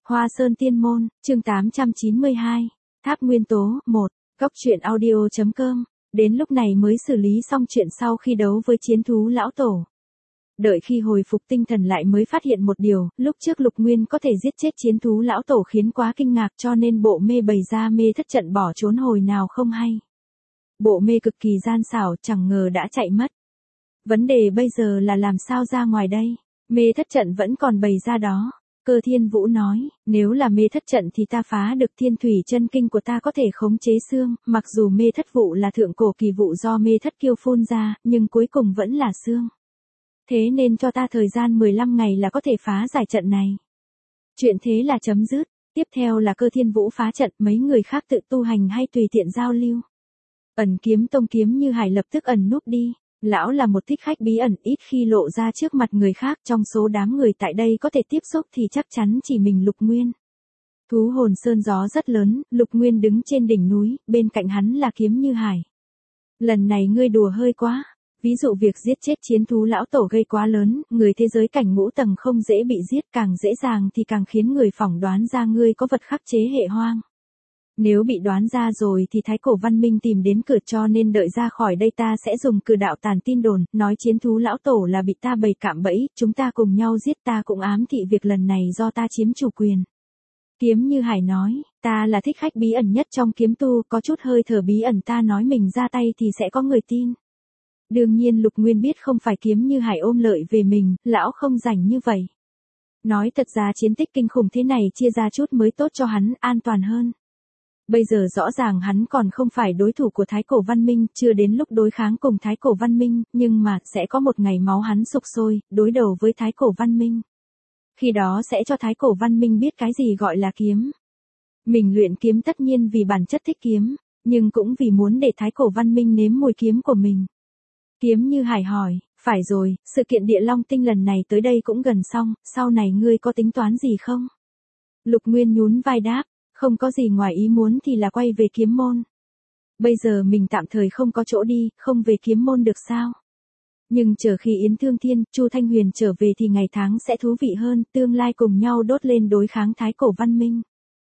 Hoa Sơn Tiên Môn, chương 892, Tháp Nguyên Tố, 1, Cốc truyện audio.com, đến lúc này mới xử lý xong chuyện sau khi đấu với chiến thú lão tổ. Đợi khi hồi phục tinh thần lại mới phát hiện một điều, lúc trước Lục Nguyên có thể giết chết chiến thú lão tổ khiến quá kinh ngạc cho nên bộ mê bày ra mê thất trận bỏ trốn hồi nào không hay. Bộ mê cực kỳ gian xảo chẳng ngờ đã chạy mất. Vấn đề bây giờ là làm sao ra ngoài đây, mê thất trận vẫn còn bày ra đó. Cơ Thiên Vũ nói, nếu là mê thất trận thì ta phá được thiên thủy chân kinh của ta có thể khống chế xương, mặc dù mê thất vụ là thượng cổ kỳ vụ do mê thất kiêu phun ra, nhưng cuối cùng vẫn là xương. Thế nên cho ta thời gian 15 ngày là có thể phá giải trận này. Chuyện thế là chấm dứt, tiếp theo là Cơ Thiên Vũ phá trận, mấy người khác tự tu hành hay tùy tiện giao lưu. Ẩn Kiếm Tông Kiếm Như Hải lập tức ẩn núp đi. Lão là một thích khách bí ẩn, ít khi lộ ra trước mặt người khác, trong số đám người tại đây có thể tiếp xúc thì chắc chắn chỉ mình Lục Nguyên. Thú hồn sơn gió rất lớn, Lục Nguyên đứng trên đỉnh núi, bên cạnh hắn là Kiếm Như Hải. Lần này ngươi đùa hơi quá, ví dụ việc giết chết chiến thú lão tổ gây quá lớn, người thế giới cảnh ngũ tầng không dễ bị giết, càng dễ dàng thì càng khiến người phỏng đoán ra ngươi có vật khắc chế hệ hoang. Nếu bị đoán ra rồi thì Thái Cổ Văn Minh tìm đến cửa, cho nên đợi ra khỏi đây ta sẽ dùng cử đạo tàn tin đồn, nói chiến thú lão tổ là bị ta bày cạm bẫy, chúng ta cùng nhau giết, ta cũng ám thị việc lần này do ta chiếm chủ quyền. Kiếm Như Hải nói, ta là thích khách bí ẩn nhất trong kiếm tu, có chút hơi thở bí ẩn, ta nói mình ra tay thì sẽ có người tin. Đương nhiên Lục Nguyên biết không phải Kiếm Như Hải ôm lợi về mình, lão không rảnh như vậy. Nói thật ra chiến tích kinh khủng thế này chia ra chút mới tốt cho hắn, an toàn hơn. Bây giờ rõ ràng hắn còn không phải đối thủ của Thái Cổ Văn Minh, chưa đến lúc đối kháng cùng Thái Cổ Văn Minh, nhưng mà sẽ có một ngày máu hắn sục sôi, đối đầu với Thái Cổ Văn Minh. Khi đó sẽ cho Thái Cổ Văn Minh biết cái gì gọi là kiếm. Mình luyện kiếm tất nhiên vì bản chất thích kiếm, nhưng cũng vì muốn để Thái Cổ Văn Minh nếm mùi kiếm của mình. Kiếm Như Hải hỏi, phải rồi, sự kiện Địa Long Tinh lần này tới đây cũng gần xong, sau này ngươi có tính toán gì không? Lục Nguyên nhún vai đáp. Không có gì ngoài ý muốn thì là quay về kiếm môn. Bây giờ mình tạm thời không có chỗ đi, không về kiếm môn được sao? Nhưng chờ khi Yến Thương Thiên, Chu Thanh Huyền trở về thì ngày tháng sẽ thú vị hơn, tương lai cùng nhau đốt lên đối kháng Thái Cổ Văn Minh.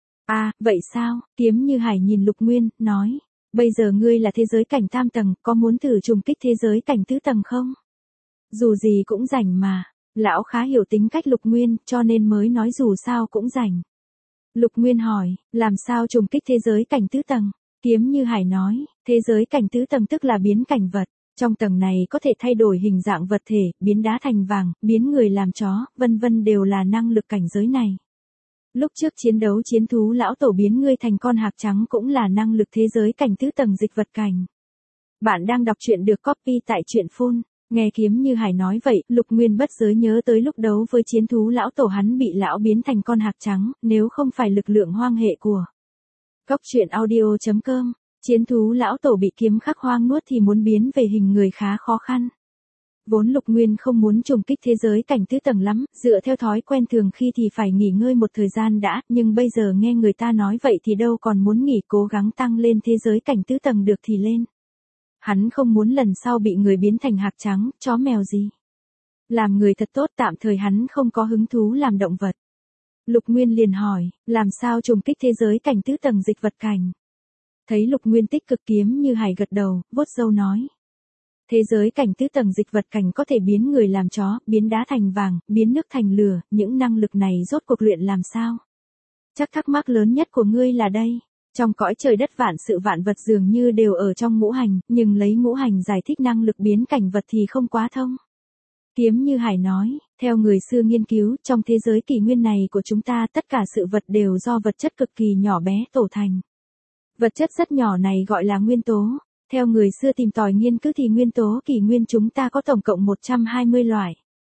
À, vậy sao? Kiếm Như Hải nhìn Lục Nguyên, nói. Bây giờ ngươi là thế giới cảnh tam tầng, có muốn thử trùng kích thế giới cảnh tứ tầng không? Dù gì cũng rảnh mà. Lão khá hiểu tính cách Lục Nguyên, cho nên mới nói dù sao cũng rảnh. Lục Nguyên hỏi, làm sao trùng kích thế giới cảnh tứ tầng? Kiếm Như Hải nói, thế giới cảnh tứ tầng tức là biến cảnh vật. Trong tầng này có thể thay đổi hình dạng vật thể, biến đá thành vàng, biến người làm chó, vân vân đều là năng lực cảnh giới này. Lúc trước chiến đấu chiến thú lão tổ biến ngươi thành con hạc trắng cũng là năng lực thế giới cảnh tứ tầng dịch vật cảnh. Bạn đang đọc truyện được copy tại truyện phun. Nghe Kiếm Như Hải nói vậy, Lục Nguyên bất giới nhớ tới lúc đấu với chiến thú lão tổ hắn bị lão biến thành con hạc trắng, nếu không phải lực lượng hoang hệ của Cốc truyện audio.com, chiến thú lão tổ bị kiếm khắc hoang nuốt thì muốn biến về hình người khá khó khăn. Vốn Lục Nguyên không muốn trùng kích thế giới cảnh tứ tầng lắm, dựa theo thói quen thường khi thì phải nghỉ ngơi một thời gian đã, nhưng bây giờ nghe người ta nói vậy thì đâu còn muốn nghỉ, cố gắng tăng lên thế giới cảnh tứ tầng được thì lên. Hắn không muốn lần sau bị người biến thành hạc trắng, chó mèo gì. Làm người thật tốt, tạm thời hắn không có hứng thú làm động vật. Lục Nguyên liền hỏi, làm sao trùng kích thế giới cảnh tứ tầng dịch vật cảnh? Thấy Lục Nguyên tích cực, Kiếm Như Hải gật đầu, vuốt râu nói. Thế giới cảnh tứ tầng dịch vật cảnh có thể biến người làm chó, biến đá thành vàng, biến nước thành lửa, những năng lực này rốt cuộc luyện làm sao? Chắc thắc mắc lớn nhất của ngươi là đây. Trong cõi trời đất vạn sự vạn vật dường như đều ở trong ngũ hành, nhưng lấy ngũ hành giải thích năng lực biến cảnh vật thì không quá thông. Kiếm Như Hải nói, theo người xưa nghiên cứu, trong thế giới kỷ nguyên này của chúng ta tất cả sự vật đều do vật chất cực kỳ nhỏ bé tổ thành. Vật chất rất nhỏ này gọi là nguyên tố. Theo người xưa tìm tòi nghiên cứu thì nguyên tố kỷ nguyên chúng ta có tổng cộng 120 loại.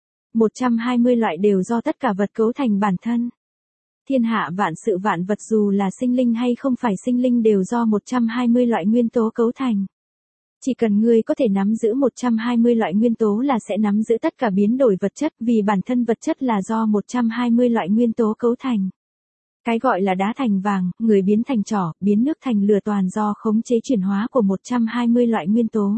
120 loại đều do tất cả vật cấu thành bản thân. Thiên hạ vạn sự vạn vật dù là sinh linh hay không phải sinh linh đều do 120 loại nguyên tố cấu thành. Chỉ cần ngươi có thể nắm giữ 120 loại nguyên tố là sẽ nắm giữ tất cả biến đổi vật chất, vì bản thân vật chất là do 120 loại nguyên tố cấu thành. Cái gọi là đá thành vàng, người biến thành trỏ, biến nước thành lửa toàn do khống chế chuyển hóa của 120 loại nguyên tố.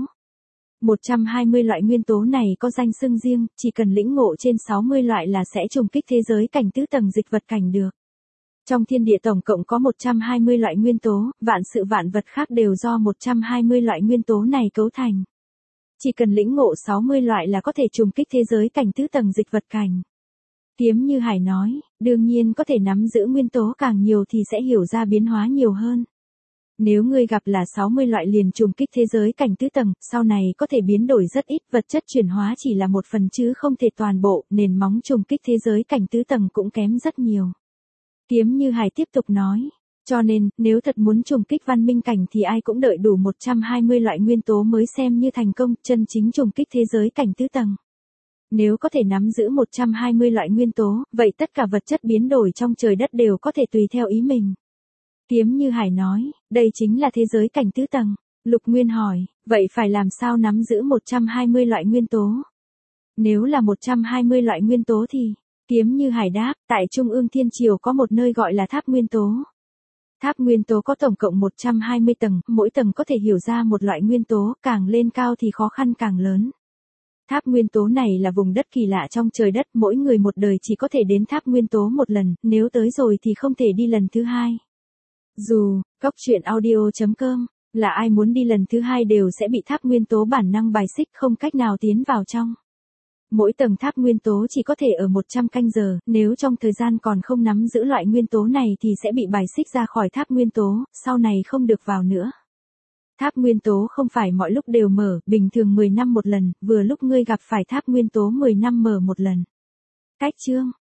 120 loại nguyên tố này có danh xưng riêng, chỉ cần lĩnh ngộ trên 60 loại là sẽ trùng kích thế giới cảnh tứ tầng dịch vật cảnh được. Trong thiên địa tổng cộng có 120 loại nguyên tố, vạn sự vạn vật khác đều do 120 loại nguyên tố này cấu thành. Chỉ cần lĩnh ngộ 60 loại là có thể trùng kích thế giới cảnh tứ tầng dịch vật cảnh. Kiếm Như Hải nói, đương nhiên có thể nắm giữ nguyên tố càng nhiều thì sẽ hiểu ra biến hóa nhiều hơn. Nếu ngươi gặp là 60 loại liền trùng kích thế giới cảnh tứ tầng, sau này có thể biến đổi rất ít, vật chất chuyển hóa chỉ là một phần chứ không thể toàn bộ, nền móng trùng kích thế giới cảnh tứ tầng cũng kém rất nhiều. Kiếm Như Hải tiếp tục nói, cho nên, nếu thật muốn trùng kích văn minh cảnh thì ai cũng đợi đủ 120 loại nguyên tố mới xem như thành công, chân chính trùng kích thế giới cảnh tứ tầng. Nếu có thể nắm giữ 120 loại nguyên tố, vậy tất cả vật chất biến đổi trong trời đất đều có thể tùy theo ý mình. Kiếm Như Hải nói, đây chính là thế giới cảnh tứ tầng. Lục Nguyên hỏi, vậy phải làm sao nắm giữ 120 loại nguyên tố? Nếu là 120 loại nguyên tố thì, Kiếm Như Hải đáp, tại Trung ương Thiên Triều có một nơi gọi là tháp nguyên tố. Tháp nguyên tố có tổng cộng 120 tầng, mỗi tầng có thể hiểu ra một loại nguyên tố, càng lên cao thì khó khăn càng lớn. Tháp nguyên tố này là vùng đất kỳ lạ trong trời đất, mỗi người một đời chỉ có thể đến tháp nguyên tố một lần, nếu tới rồi thì không thể đi lần thứ hai. Dù, coctruyện.audio.com, là ai muốn đi lần thứ hai đều sẽ bị tháp nguyên tố bản năng bài xích không cách nào tiến vào trong. Mỗi tầng tháp nguyên tố chỉ có thể ở 100 canh giờ, nếu trong thời gian còn không nắm giữ loại nguyên tố này thì sẽ bị bài xích ra khỏi tháp nguyên tố, sau này không được vào nữa. Tháp nguyên tố không phải mọi lúc đều mở, bình thường 10 năm một lần, vừa lúc ngươi gặp phải tháp nguyên tố 10 năm mở một lần. Cách chương